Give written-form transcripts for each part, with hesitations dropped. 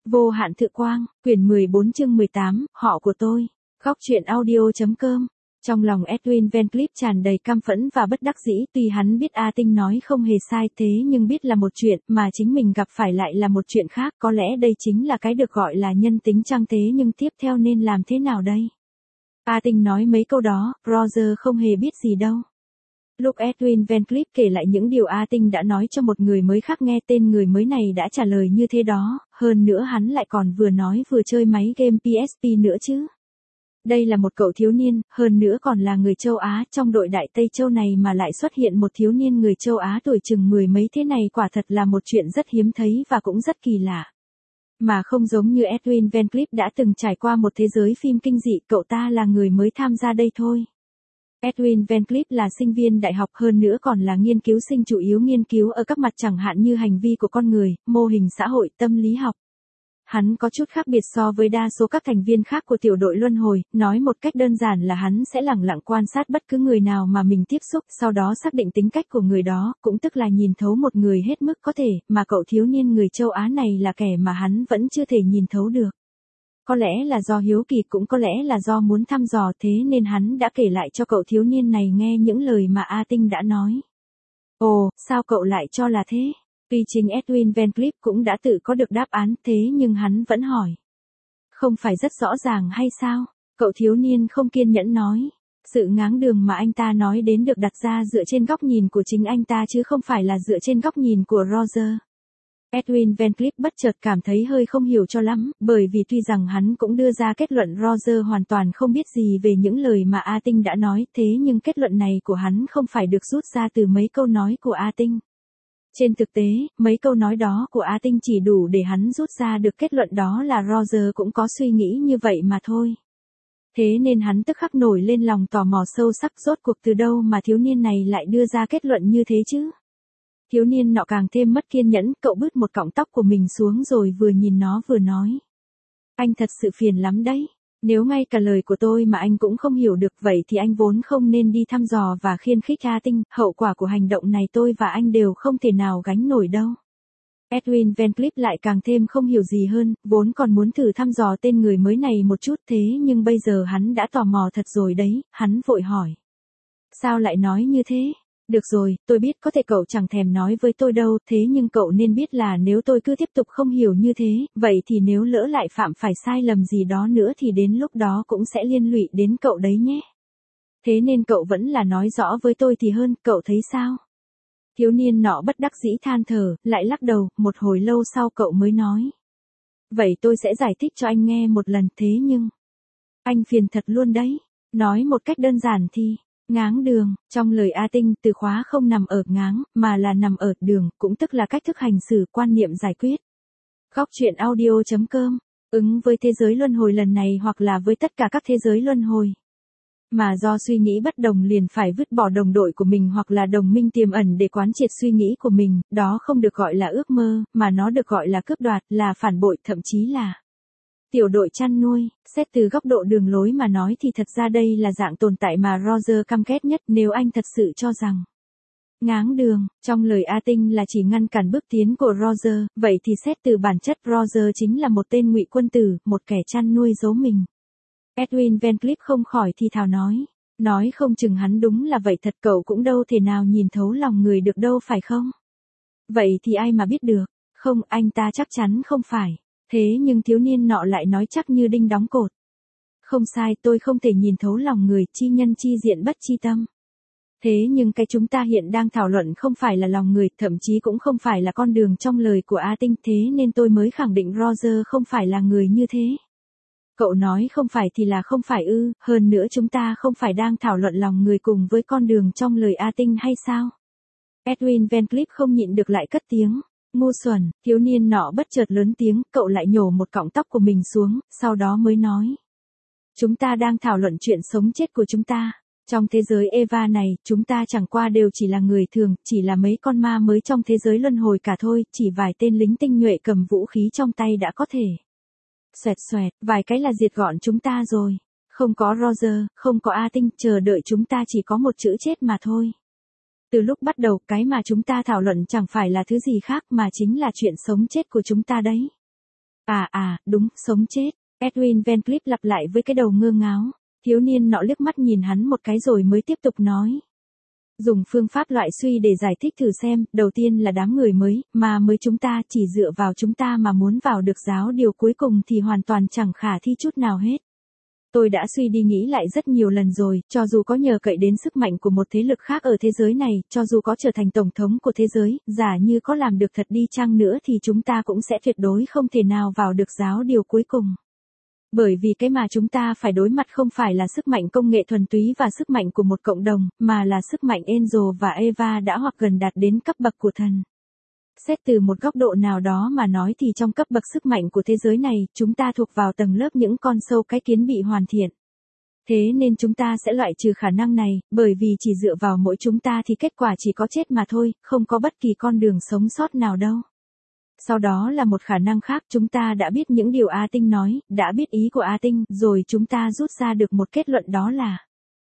Vô hạn thự quang, quyển 14 chương 18, họ của tôi. Góc truyện audio.com. Trong lòng Edwin Van Cleef tràn đầy căm phẫn và bất đắc dĩ, tuy hắn biết A Tinh nói không hề sai thế nhưng biết là một chuyện, mà chính mình gặp phải lại là một chuyện khác, có lẽ đây chính là cái được gọi là nhân tính chăng thế nhưng tiếp theo nên làm thế nào đây? A Tinh nói mấy câu đó, Roger không hề biết gì đâu. Lúc Edwin Van Cleef kể lại những điều A Tinh đã nói cho một người mới khác nghe tên người mới này đã trả lời như thế đó, hơn nữa hắn lại còn vừa nói vừa chơi máy game PSP nữa chứ. Đây là một cậu thiếu niên, hơn nữa còn là người châu Á, trong đội Đại Tây Châu này mà lại xuất hiện một thiếu niên người châu Á tuổi chừng mười mấy thế này quả thật là một chuyện rất hiếm thấy và cũng rất kỳ lạ. Mà không giống như Edwin Van Cleef đã từng trải qua một thế giới phim kinh dị, cậu ta là người mới tham gia đây thôi. Edwin Van Cleef là sinh viên đại học hơn nữa còn là nghiên cứu sinh chủ yếu nghiên cứu ở các mặt chẳng hạn như hành vi của con người, mô hình xã hội, tâm lý học. Hắn có chút khác biệt so với đa số các thành viên khác của tiểu đội luân hồi, nói một cách đơn giản là hắn sẽ lẳng lặng quan sát bất cứ người nào mà mình tiếp xúc, sau đó xác định tính cách của người đó, cũng tức là nhìn thấu một người hết mức có thể, mà cậu thiếu niên người châu Á này là kẻ mà hắn vẫn chưa thể nhìn thấu được. Có lẽ là do hiếu kỳ cũng có lẽ là do muốn thăm dò thế nên hắn đã kể lại cho cậu thiếu niên này nghe những lời mà A Tinh đã nói. Ồ, sao cậu lại cho là thế? Tuy chính Edwin Van Cleef cũng đã tự có được đáp án thế nhưng hắn vẫn hỏi. Không phải rất rõ ràng hay sao? Cậu thiếu niên không kiên nhẫn nói. Sự ngáng đường mà anh ta nói đến được đặt ra dựa trên góc nhìn của chính anh ta chứ không phải là dựa trên góc nhìn của Roger. Edwin Van Cleef bất chợt cảm thấy hơi không hiểu cho lắm, bởi vì tuy rằng hắn cũng đưa ra kết luận Roger hoàn toàn không biết gì về những lời mà A Tinh đã nói, thế nhưng kết luận này của hắn không phải được rút ra từ mấy câu nói của A Tinh. Trên thực tế, mấy câu nói đó của A Tinh chỉ đủ để hắn rút ra được kết luận đó là Roger cũng có suy nghĩ như vậy mà thôi. Thế nên hắn tức khắc nổi lên lòng tò mò sâu sắc rốt cuộc từ đâu mà thiếu niên này lại đưa ra kết luận như thế chứ. Thiếu niên nọ càng thêm mất kiên nhẫn, cậu bứt một cọng tóc của mình xuống rồi vừa nhìn nó vừa nói. Anh thật sự phiền lắm đấy. Nếu ngay cả lời của tôi mà anh cũng không hiểu được vậy thì anh vốn không nên đi thăm dò và khiêu khích A Tinh, hậu quả của hành động này tôi và anh đều không thể nào gánh nổi đâu. Edwin Van Cleef lại càng thêm không hiểu gì hơn, vốn còn muốn thử thăm dò tên người mới này một chút thế nhưng bây giờ hắn đã tò mò thật rồi đấy, hắn vội hỏi. Sao lại nói như thế? Được rồi, tôi biết có thể cậu chẳng thèm nói với tôi đâu, thế nhưng cậu nên biết là nếu tôi cứ tiếp tục không hiểu như thế, vậy thì nếu lỡ lại phạm phải sai lầm gì đó nữa thì đến lúc đó cũng sẽ liên lụy đến cậu đấy nhé. Thế nên cậu vẫn là nói rõ với tôi thì hơn, cậu thấy sao? Thiếu niên nọ bất đắc dĩ than thở, lại lắc đầu, một hồi lâu sau cậu mới nói. Vậy tôi sẽ giải thích cho anh nghe một lần thế nhưng... Anh phiền thật luôn đấy. Nói một cách đơn giản thì... Ngáng đường, trong lời A Tinh, từ khóa không nằm ở ngáng, mà là nằm ở đường, cũng tức là cách thức hành xử, quan niệm giải quyết. Góc truyện audio.com, ứng với thế giới luân hồi lần này hoặc là với tất cả các thế giới luân hồi. Mà do suy nghĩ bất đồng liền phải vứt bỏ đồng đội của mình hoặc là đồng minh tiềm ẩn để quán triệt suy nghĩ của mình, đó không được gọi là ước mơ, mà nó được gọi là cướp đoạt, là phản bội, thậm chí là... Tiểu đội chăn nuôi, xét từ góc độ đường lối mà nói thì thật ra đây là dạng tồn tại mà Roger căm ghét nhất nếu anh thật sự cho rằng. Ngáng đường, trong lời A Tinh là chỉ ngăn cản bước tiến của Roger, vậy thì xét từ bản chất Roger chính là một tên ngụy quân tử, một kẻ chăn nuôi giấu mình. Edwin Van Cleef không khỏi thì thào nói không chừng hắn đúng là vậy thật cậu cũng đâu thể nào nhìn thấu lòng người được đâu phải không? Vậy thì ai mà biết được, không anh ta chắc chắn không phải. Thế nhưng thiếu niên nọ lại nói chắc như đinh đóng cột. Không sai, tôi không thể nhìn thấu lòng người, chi nhân chi diện bất chi tâm. Thế nhưng cái chúng ta hiện đang thảo luận không phải là lòng người, thậm chí cũng không phải là con đường trong lời của A Tinh, thế nên tôi mới khẳng định Roger không phải là người như thế. Cậu nói không phải thì là không phải ư, hơn nữa chúng ta không phải đang thảo luận lòng người cùng với con đường trong lời A Tinh hay sao? Edwin Van Cleef không nhịn được lại cất tiếng. Ngu xuẩn, thiếu niên nọ bất chợt lớn tiếng, cậu lại nhổ một cọng tóc của mình xuống, sau đó mới nói. Chúng ta đang thảo luận chuyện sống chết của chúng ta. Trong thế giới Eva này, chúng ta chẳng qua đều chỉ là người thường, chỉ là mấy con ma mới trong thế giới luân hồi cả thôi, chỉ vài tên lính tinh nhuệ cầm vũ khí trong tay đã có thể. Xoẹt xoẹt, vài cái là diệt gọn chúng ta rồi. Không có Roger, không có A Tinh, chờ đợi chúng ta chỉ có một chữ chết mà thôi. Từ lúc bắt đầu, cái mà chúng ta thảo luận chẳng phải là thứ gì khác mà chính là chuyện sống chết của chúng ta đấy. Đúng, sống chết. Edwin Van Cleef lặp lại với cái đầu ngơ ngáo. Thiếu niên nọ liếc mắt nhìn hắn một cái rồi mới tiếp tục nói. Dùng phương pháp loại suy để giải thích thử xem, đầu tiên là đám người mới chúng ta chỉ dựa vào chúng ta mà muốn vào được giáo điều cuối cùng thì hoàn toàn chẳng khả thi chút nào hết. Tôi đã suy đi nghĩ lại rất nhiều lần rồi, cho dù có nhờ cậy đến sức mạnh của một thế lực khác ở thế giới này, cho dù có trở thành tổng thống của thế giới, giả như có làm được thật đi chăng nữa thì chúng ta cũng sẽ tuyệt đối không thể nào vào được giáo điều cuối cùng. Bởi vì cái mà chúng ta phải đối mặt không phải là sức mạnh công nghệ thuần túy và sức mạnh của một cộng đồng, mà là sức mạnh Angel và Eva đã hoặc gần đạt đến cấp bậc của thần. Xét từ một góc độ nào đó mà nói thì trong cấp bậc sức mạnh của thế giới này, chúng ta thuộc vào tầng lớp những con sâu cái kiến bị hoàn thiện. Thế nên chúng ta sẽ loại trừ khả năng này, bởi vì chỉ dựa vào mỗi chúng ta thì kết quả chỉ có chết mà thôi, không có bất kỳ con đường sống sót nào đâu. Sau đó là một khả năng khác, chúng ta đã biết những điều A Tinh nói, đã biết ý của A Tinh, rồi chúng ta rút ra được một kết luận đó là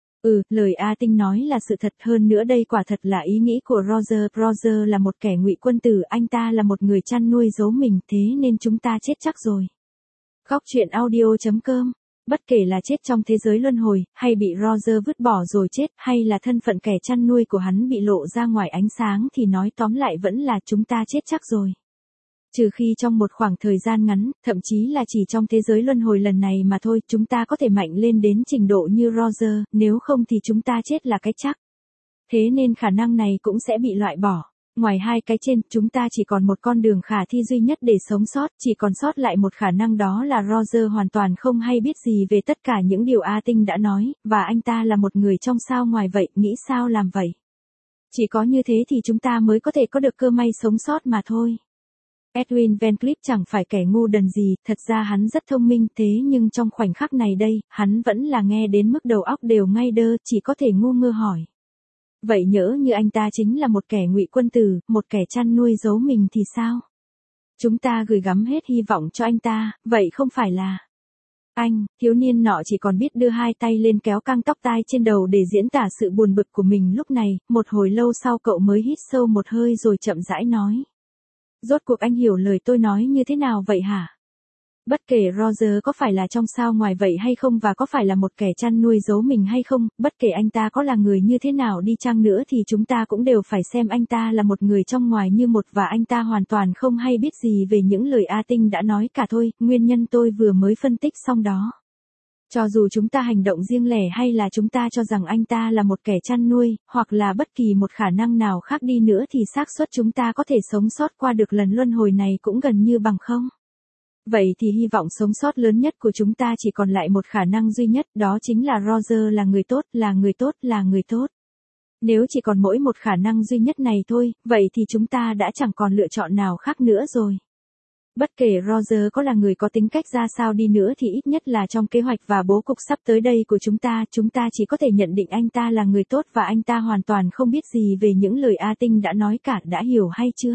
lời A Tinh nói là sự thật, hơn nữa đây quả thật là ý nghĩ của Roger. Roger là một kẻ ngụy quân tử, anh ta là một người chăn nuôi giấu mình, thế nên chúng ta chết chắc rồi. Góc truyện audio.com. Bất kể là chết trong thế giới luân hồi, hay bị Roger vứt bỏ rồi chết, hay là thân phận kẻ chăn nuôi của hắn bị lộ ra ngoài ánh sáng thì nói tóm lại vẫn là chúng ta chết chắc rồi. Trừ khi trong một khoảng thời gian ngắn, thậm chí là chỉ trong thế giới luân hồi lần này mà thôi, chúng ta có thể mạnh lên đến trình độ như Roger, nếu không thì chúng ta chết là cái chắc. Thế nên khả năng này cũng sẽ bị loại bỏ. Ngoài hai cái trên, chúng ta chỉ còn một con đường khả thi duy nhất để sống sót, chỉ còn sót lại một khả năng, đó là Roger hoàn toàn không hay biết gì về tất cả những điều A Tinh đã nói, và anh ta là một người trong sao ngoài vậy, nghĩ sao làm vậy. Chỉ có như thế thì chúng ta mới có thể có được cơ may sống sót mà thôi. Edwin Van Cleef chẳng phải kẻ ngu đần gì, thật ra hắn rất thông minh, thế nhưng trong khoảnh khắc này đây, hắn vẫn là nghe đến mức đầu óc đều ngay đơ, chỉ có thể ngu ngơ hỏi. Vậy nhỡ như anh ta chính là một kẻ ngụy quân tử, một kẻ chăn nuôi giấu mình thì sao? Chúng ta gửi gắm hết hy vọng cho anh ta, vậy không phải là... Thiếu niên nọ chỉ còn biết đưa hai tay lên kéo căng tóc tai trên đầu để diễn tả sự buồn bực của mình lúc này, một hồi lâu sau cậu mới hít sâu một hơi rồi chậm rãi nói. Rốt cuộc anh hiểu lời tôi nói như thế nào vậy hả? Bất kể Roger có phải là trong sao ngoài vậy hay không và có phải là một kẻ chăn nuôi giấu mình hay không, bất kể anh ta có là người như thế nào đi chăng nữa thì chúng ta cũng đều phải xem anh ta là một người trong ngoài như một, và anh ta hoàn toàn không hay biết gì về những lời A Tinh đã nói cả thôi, nguyên nhân tôi vừa mới phân tích xong đó. Cho dù chúng ta hành động riêng lẻ hay là chúng ta cho rằng anh ta là một kẻ chăn nuôi, hoặc là bất kỳ một khả năng nào khác đi nữa thì xác suất chúng ta có thể sống sót qua được lần luân hồi này cũng gần như bằng không. Vậy thì hy vọng sống sót lớn nhất của chúng ta chỉ còn lại một khả năng duy nhất, đó chính là Roger là người tốt, là người tốt, là người tốt. Nếu chỉ còn mỗi một khả năng duy nhất này thôi, vậy thì chúng ta đã chẳng còn lựa chọn nào khác nữa rồi. Bất kể Roger có là người có tính cách ra sao đi nữa thì ít nhất là trong kế hoạch và bố cục sắp tới đây của chúng ta chỉ có thể nhận định anh ta là người tốt và anh ta hoàn toàn không biết gì về những lời A Tinh đã nói cả, đã hiểu hay chưa?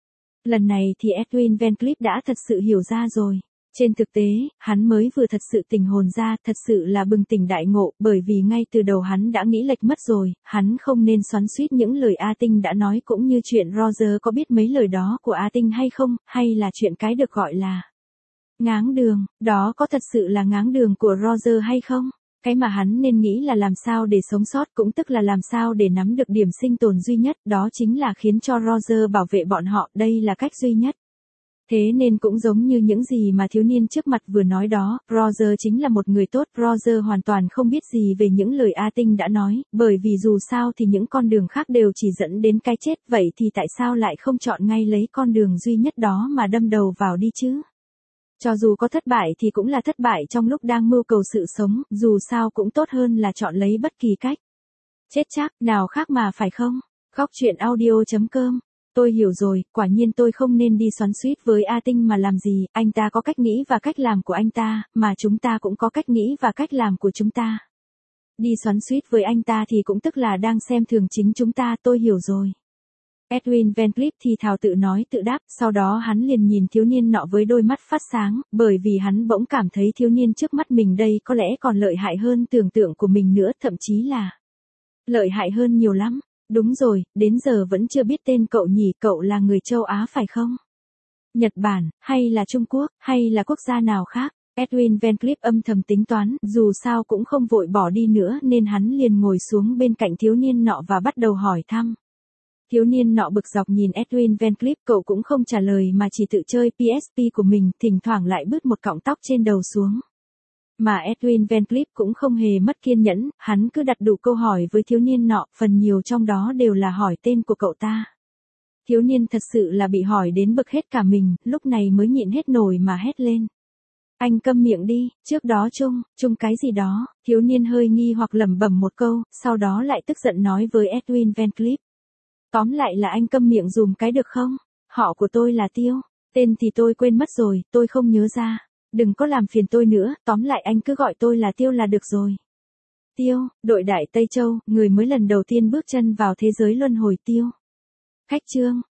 Lần này thì Edwin Van Cleef đã thật sự hiểu ra rồi. Trên thực tế, hắn mới vừa thật sự tỉnh hồn ra, thật sự là bừng tỉnh đại ngộ, bởi vì ngay từ đầu hắn đã nghĩ lệch mất rồi, hắn không nên xoắn xuýt những lời A Tinh đã nói, cũng như chuyện Roger có biết mấy lời đó của A Tinh hay không, hay là chuyện cái được gọi là ngáng đường, đó có thật sự là ngáng đường của Roger hay không? Cái mà hắn nên nghĩ là làm sao để sống sót, cũng tức là làm sao để nắm được điểm sinh tồn duy nhất, đó chính là khiến cho Roger bảo vệ bọn họ, đây là cách duy nhất. Thế nên cũng giống như những gì mà thiếu niên trước mặt vừa nói đó, Roger chính là một người tốt, Roger hoàn toàn không biết gì về những lời A Tinh đã nói, bởi vì dù sao thì những con đường khác đều chỉ dẫn đến cái chết, vậy thì tại sao lại không chọn ngay lấy con đường duy nhất đó mà đâm đầu vào đi chứ? Cho dù có thất bại thì cũng là thất bại trong lúc đang mưu cầu sự sống, dù sao cũng tốt hơn là chọn lấy bất kỳ cách. Chết chắc, nào khác mà phải không? Góc truyện audio.com. Tôi hiểu rồi, quả nhiên tôi không nên đi xoắn xuýt với A Tinh mà làm gì, anh ta có cách nghĩ và cách làm của anh ta, mà chúng ta cũng có cách nghĩ và cách làm của chúng ta. Đi xoắn xuýt với anh ta thì cũng tức là đang xem thường chính chúng ta, tôi hiểu rồi. Edwin Van Cleef thì thào tự nói tự đáp, sau đó hắn liền nhìn thiếu niên nọ với đôi mắt phát sáng, bởi vì hắn bỗng cảm thấy thiếu niên trước mắt mình đây có lẽ còn lợi hại hơn tưởng tượng của mình nữa, thậm chí là lợi hại hơn nhiều lắm. Đúng rồi, đến giờ vẫn chưa biết tên cậu nhỉ, cậu là người châu Á phải không? Nhật Bản, hay là Trung Quốc, hay là quốc gia nào khác? Edwin Van Cleef âm thầm tính toán, dù sao cũng không vội bỏ đi nữa nên hắn liền ngồi xuống bên cạnh thiếu niên nọ và bắt đầu hỏi thăm. Thiếu niên nọ bực dọc nhìn Edwin Van Cleef, cậu cũng không trả lời mà chỉ tự chơi PSP của mình, thỉnh thoảng lại bứt một cọng tóc trên đầu xuống. Mà Edwin Van Cleef cũng không hề mất kiên nhẫn, hắn cứ đặt đủ câu hỏi với thiếu niên nọ, phần nhiều trong đó đều là hỏi tên của cậu ta. Thiếu niên thật sự là bị hỏi đến bực hết cả mình, lúc này mới nhịn hết nổi mà hét lên. Anh câm miệng đi, trước đó chung cái gì đó, thiếu niên hơi nghi hoặc lẩm bẩm một câu, sau đó lại tức giận nói với Edwin Van Cleef. Tóm lại là anh câm miệng dùm cái được không? Họ của tôi là Tiêu, tên thì tôi quên mất rồi, tôi không nhớ ra. Đừng có làm phiền tôi nữa, tóm lại anh cứ gọi tôi là Tiêu là được rồi. Tiêu, đội đại Tây Châu, người mới lần đầu tiên bước chân vào thế giới luân hồi Tiêu. Khách chương.